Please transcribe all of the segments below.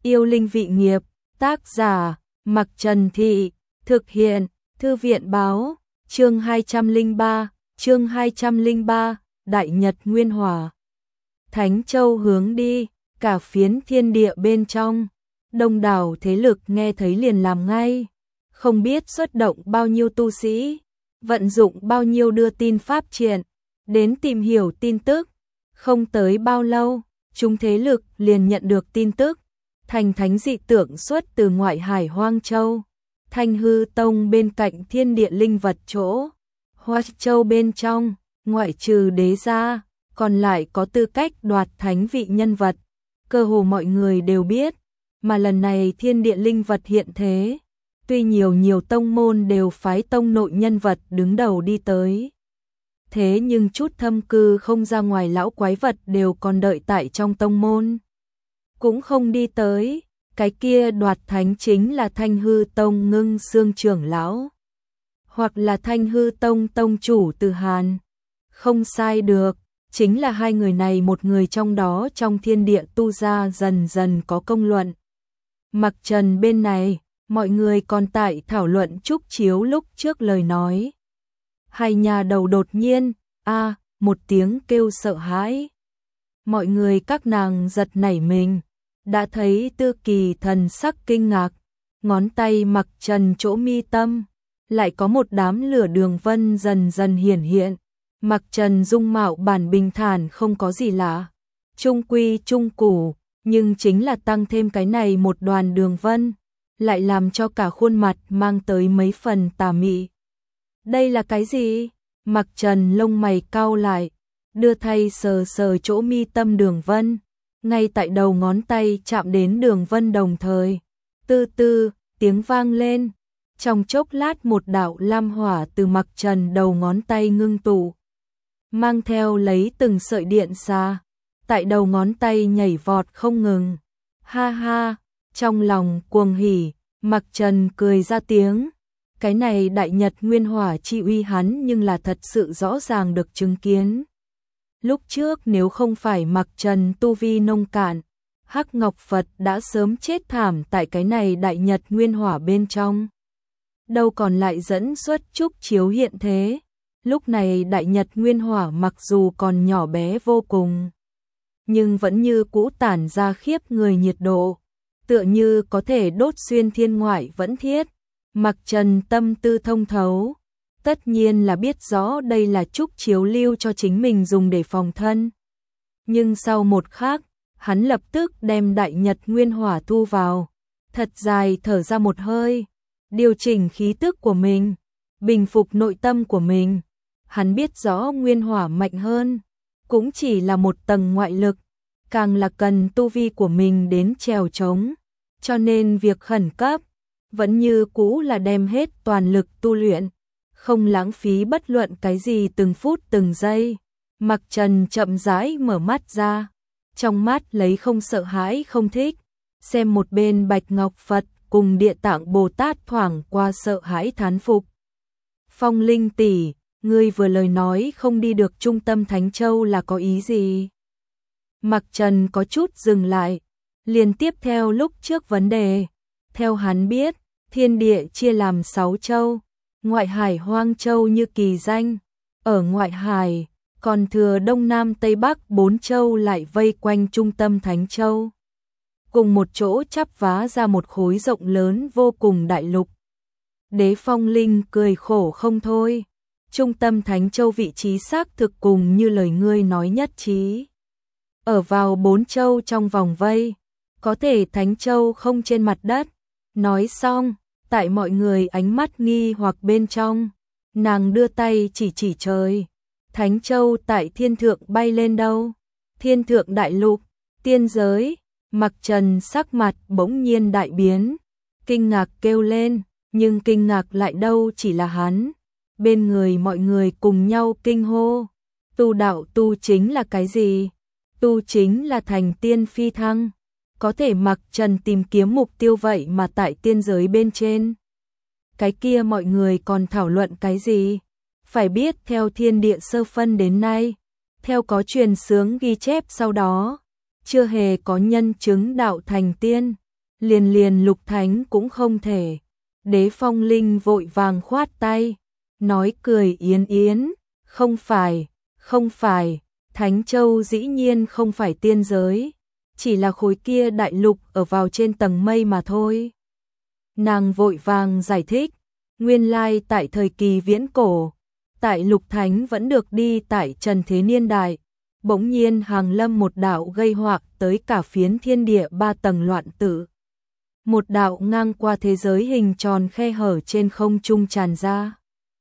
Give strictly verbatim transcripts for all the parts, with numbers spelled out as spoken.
Yêu linh vị nghiệp, tác giả, Mặc Trần Thị, thực hiện, Thư viện báo, chương hai trăm lẻ ba, chương hai trăm lẻ ba, Đại Nhật Nguyên Hỏa. Thánh Châu hướng đi, cả phiến thiên địa bên trong, đông đảo thế lực nghe thấy liền làm ngay, không biết xuất động bao nhiêu tu sĩ, vận dụng bao nhiêu đưa tin pháp triển, đến tìm hiểu tin tức, không tới bao lâu, chúng thế lực liền nhận được tin tức, thành thánh dị tượng xuất từ ngoại hải Hoang Châu, Thanh Hư Tông bên cạnh thiên địa linh vật chỗ, Hoa Châu bên trong, ngoại trừ đế gia, còn lại có tư cách đoạt thánh vị nhân vật, cơ hồ mọi người đều biết, mà lần này thiên địa linh vật hiện thế, tuy nhiều nhiều tông môn đều phái tông nội nhân vật đứng đầu đi tới. Thế nhưng chút thâm cư không ra ngoài lão quái vật đều còn đợi tại trong tông môn. Cũng không đi tới, cái kia đoạt thánh chính là Thanh Hư Tông Ngưng Xương trưởng lão. Hoặc là Thanh Hư Tông Tông chủ Từ Hàn. Không sai được, chính là hai người này một người trong đó trong thiên địa tu gia dần dần có công luận. Mặc Trần bên này, mọi người còn tại thảo luận Trúc Chiếu lúc trước lời nói. Hai nhà đầu đột nhiên, a một tiếng kêu sợ hãi. Mọi người các nàng giật nảy mình, đã thấy Tư Kỳ thần sắc kinh ngạc, ngón tay Mặc Trần chỗ mi tâm, lại có một đám lửa đường vân dần dần hiển hiện. Mặc Trần dung mạo bản bình thản không có gì lạ, trung quy trung củ, nhưng chính là tăng thêm cái này một đoàn đường vân, lại làm cho cả khuôn mặt mang tới mấy phần tà mị. Đây là cái gì? Mặc Trần lông mày cau lại, đưa tay sờ sờ chỗ mi tâm đường vân, ngay tại đầu ngón tay chạm đến đường vân đồng thời. Tư tư, tiếng vang lên, trong chốc lát một đạo lam hỏa từ Mặc Trần đầu ngón tay ngưng tụ, mang theo lấy từng sợi điện xa, tại đầu ngón tay nhảy vọt không ngừng. Ha ha, trong lòng cuồng hỉ, Mặc Trần cười ra tiếng. Cái này Đại Nhật Nguyên Hỏa chi uy hắn nhưng là thật sự rõ ràng được chứng kiến. Lúc trước nếu không phải Mặc Trần tu vi nông cạn, Hắc Ngọc Phật đã sớm chết thảm tại cái này Đại Nhật Nguyên Hỏa bên trong. Đâu còn lại dẫn xuất Trúc Chiếu hiện thế. Lúc này Đại Nhật Nguyên Hỏa mặc dù còn nhỏ bé vô cùng, nhưng vẫn như cũ tản ra khiếp người nhiệt độ, tựa như có thể đốt xuyên thiên ngoại vẫn thiết. Mặc Trần tâm tư thông thấu, tất nhiên là biết rõ đây là Trúc Chiếu lưu cho chính mình dùng để phòng thân. Nhưng sau một khắc, hắn lập tức đem Đại Nhật Nguyên Hỏa thu vào, thật dài thở ra một hơi, điều chỉnh khí tức của mình, bình phục nội tâm của mình. Hắn biết rõ Nguyên Hỏa mạnh hơn, cũng chỉ là một tầng ngoại lực, càng là cần tu vi của mình đến trèo trống, cho nên việc khẩn cấp vẫn như cũ là đem hết toàn lực tu luyện, không lãng phí bất luận cái gì từng phút từng giây. Mặc Trần chậm rãi mở mắt ra, trong mắt lấy không sợ hãi không thích, xem một bên Bạch Ngọc Phật cùng Địa Tạng Bồ Tát thoảng qua sợ hãi thán phục. Phong Linh tỷ, ngươi vừa lời nói không đi được trung tâm Thánh Châu là có ý gì? Mặc Trần có chút dừng lại, liền tiếp theo lúc trước vấn đề. Theo hắn biết, thiên địa chia làm sáu châu, ngoại hải Hoang Châu như kỳ danh, ở ngoại hải, còn thừa Đông Nam Tây Bắc bốn châu lại vây quanh trung tâm Thánh Châu. Cùng một chỗ chắp vá ra một khối rộng lớn vô cùng đại lục. Đế Phong Linh cười khổ không thôi, trung tâm Thánh Châu vị trí xác thực cùng như lời ngươi nói nhất trí. Ở vào bốn châu trong vòng vây, có thể Thánh Châu không trên mặt đất. Nói xong, tại mọi người ánh mắt nghi hoặc bên trong, nàng đưa tay chỉ chỉ trời. Thánh Châu tại thiên thượng bay lên đâu? Thiên thượng đại lục, tiên giới. Mặc Trần sắc mặt bỗng nhiên đại biến, kinh ngạc kêu lên, nhưng kinh ngạc lại đâu chỉ là hắn. Bên người mọi người cùng nhau kinh hô. Tu đạo tu chính là cái gì? Tu chính là thành tiên phi thăng. Có thể Mặc Trần tìm kiếm mục tiêu vậy mà tại tiên giới bên trên. Cái kia mọi người còn thảo luận cái gì? Phải biết theo thiên địa sơ phân đến nay, theo có truyền xướng ghi chép sau đó, chưa hề có nhân chứng đạo thành tiên, liền liền Lục Thánh cũng không thể. Đế Phong Linh vội vàng khoát tay, nói cười yến yến, không phải, không phải, Thánh Châu dĩ nhiên không phải tiên giới, chỉ là khối kia đại lục ở vào trên tầng mây mà thôi. Nàng vội vàng giải thích, nguyên lai tại thời kỳ viễn cổ, tại Lục Thánh vẫn được đi tại trần thế niên đại, bỗng nhiên hàng lâm một đạo gây hoạc tới cả phiến thiên địa ba tầng loạn tử. Một đạo ngang qua thế giới hình tròn khe hở trên không trung tràn ra.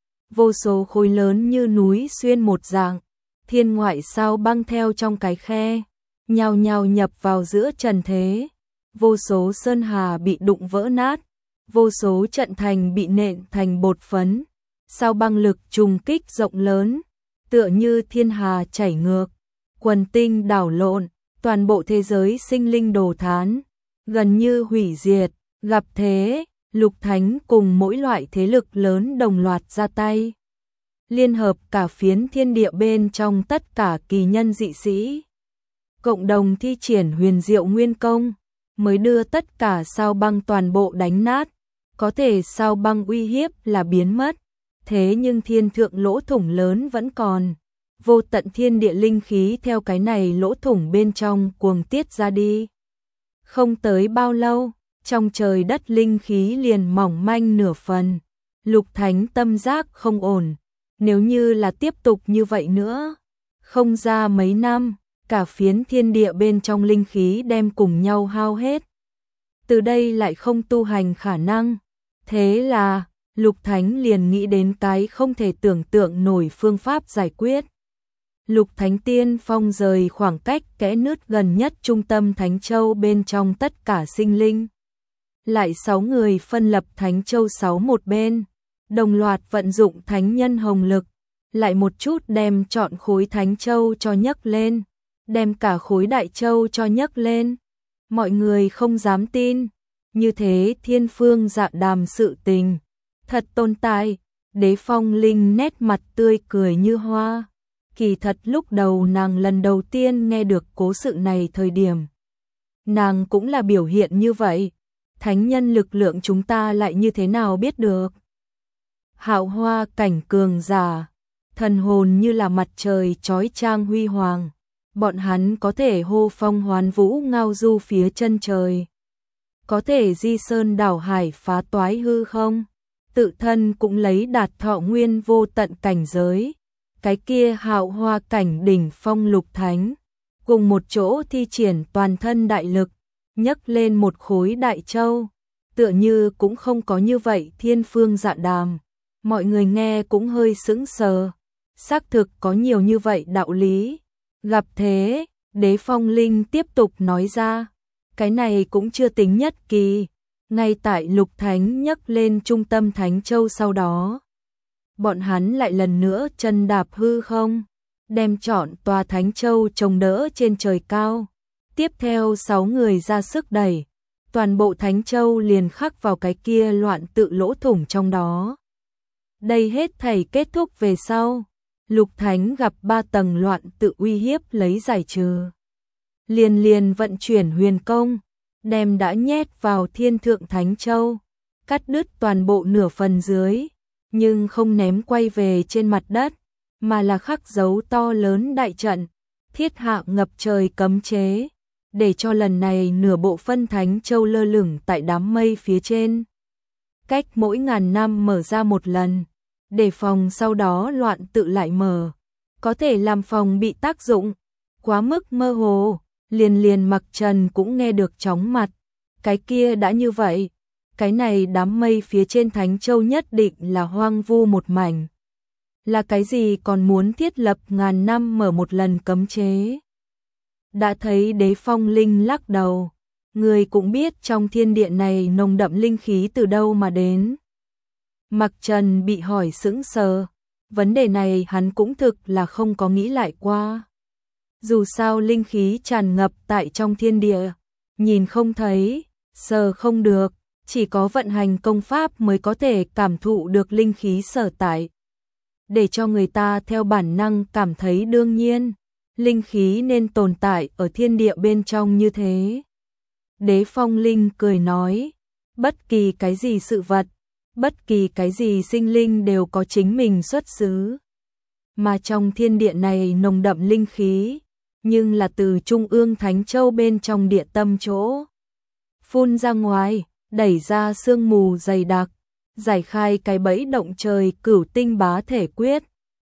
Vô số khối lớn như núi xuyên một dạng, thiên ngoại sao băng theo trong cái khe, nhào nhào nhập vào giữa trần thế. Vô số sơn hà bị đụng vỡ nát, vô số trận thành bị nện thành bột phấn. Sao băng lực trùng kích rộng lớn, tựa như thiên hà chảy ngược, quần tinh đảo lộn, toàn bộ thế giới sinh linh đồ thán, gần như hủy diệt. Gặp thế, Lục Thánh cùng mỗi loại thế lực lớn đồng loạt ra tay, liên hợp cả phiến thiên địa bên trong tất cả kỳ nhân dị sĩ, cộng đồng thi triển huyền diệu nguyên công, mới đưa tất cả sao băng toàn bộ đánh nát. Có thể sao băng uy hiếp là biến mất, thế nhưng thiên thượng lỗ thủng lớn vẫn còn, vô tận thiên địa linh khí theo cái này lỗ thủng bên trong cuồng tiết ra đi. Không tới bao lâu, trong trời đất linh khí liền mỏng manh nửa phần. Lục Thánh tâm giác không ổn, nếu như là tiếp tục như vậy nữa, không ra mấy năm, cả phiến thiên địa bên trong linh khí đem cùng nhau hao hết. Từ đây lại không tu hành khả năng. Thế là, Lục Thánh liền nghĩ đến cái không thể tưởng tượng nổi phương pháp giải quyết. Lục Thánh tiên phong rời khoảng cách kẽ nứt gần nhất trung tâm Thánh Châu bên trong tất cả sinh linh. Lại sáu người phân lập Thánh Châu sáu một bên, đồng loạt vận dụng thánh nhân hồng lực, lại một chút đem trọn khối Thánh Châu cho nhấc lên, đem cả khối Đại Châu cho nhấc lên. Mọi người không dám tin, như thế thiên phương dạ đàm sự tình, thật tồn tại. Đế Phong Linh nét mặt tươi cười như hoa. Kỳ thật lúc đầu nàng lần đầu tiên nghe được cố sự này thời điểm, nàng cũng là biểu hiện như vậy. Thánh nhân lực lượng chúng ta lại như thế nào biết được? Hạo hoa cảnh cường giả, thần hồn như là mặt trời chói chang huy hoàng, bọn hắn có thể hô phong hoán vũ ngao du phía chân trời, có thể di sơn đảo hải phá toái hư không, tự thân cũng lấy đạt thọ nguyên vô tận cảnh giới. Cái kia hạo hoa cảnh đỉnh phong Lục Thánh, cùng một chỗ thi triển toàn thân đại lực, nhấc lên một khối Đại Châu, tựa như cũng không có như vậy thiên phương dạ đàm. Mọi người nghe cũng hơi sững sờ, xác thực có nhiều như vậy đạo lý. Gặp thế, Đế Phong Linh tiếp tục nói ra, cái này cũng chưa tính nhất kỳ, ngay tại Lục Thánh nhấc lên trung tâm Thánh Châu sau đó, bọn hắn lại lần nữa chân đạp hư không, đem trọn tòa Thánh Châu chống đỡ trên trời cao. Tiếp theo sáu người ra sức đẩy, toàn bộ Thánh Châu liền khắc vào cái kia loạn tự lỗ thủng trong đó. Đây hết thảy kết thúc về sau, Lục Thánh gặp ba tầng loạn tự uy hiếp lấy giải trừ. Liền liền vận chuyển huyền công, đem đã nhét vào thiên thượng Thánh Châu, cắt đứt toàn bộ nửa phần dưới, nhưng không ném quay về trên mặt đất, mà là khắc dấu to lớn đại trận, thiết hạ ngập trời cấm chế, để cho lần này nửa bộ phân Thánh Châu lơ lửng tại đám mây phía trên. Cách mỗi ngàn năm mở ra một lần, để phòng sau đó loạn tự lại mở, có thể làm phòng bị tác dụng, quá mức mơ hồ, liền liền Mặc Trần cũng nghe được chóng mặt, cái kia đã như vậy, cái này đám mây phía trên Thánh Châu nhất định là hoang vu một mảnh. Là cái gì còn muốn thiết lập ngàn năm mở một lần cấm chế? Đã thấy Đế Phong Linh lắc đầu, người cũng biết trong thiên địa này nồng đậm linh khí từ đâu mà đến. Mặc Trần bị hỏi sững sờ, vấn đề này hắn cũng thực là không có nghĩ lại qua. Dù sao linh khí tràn ngập tại trong thiên địa, nhìn không thấy, sờ không được, chỉ có vận hành công pháp mới có thể cảm thụ được linh khí sở tại. Để cho người ta theo bản năng cảm thấy đương nhiên, linh khí nên tồn tại ở thiên địa bên trong như thế. Đế Phong Linh cười nói, bất kỳ cái gì sự vật, bất kỳ cái gì sinh linh đều có chính mình xuất xứ. Mà trong thiên địa này nồng đậm linh khí, nhưng là từ trung ương Thánh Châu bên trong địa tâm chỗ phun ra ngoài, đẩy ra sương mù dày đặc, giải khai cái bẫy động trời cửu tinh bá thể quyết,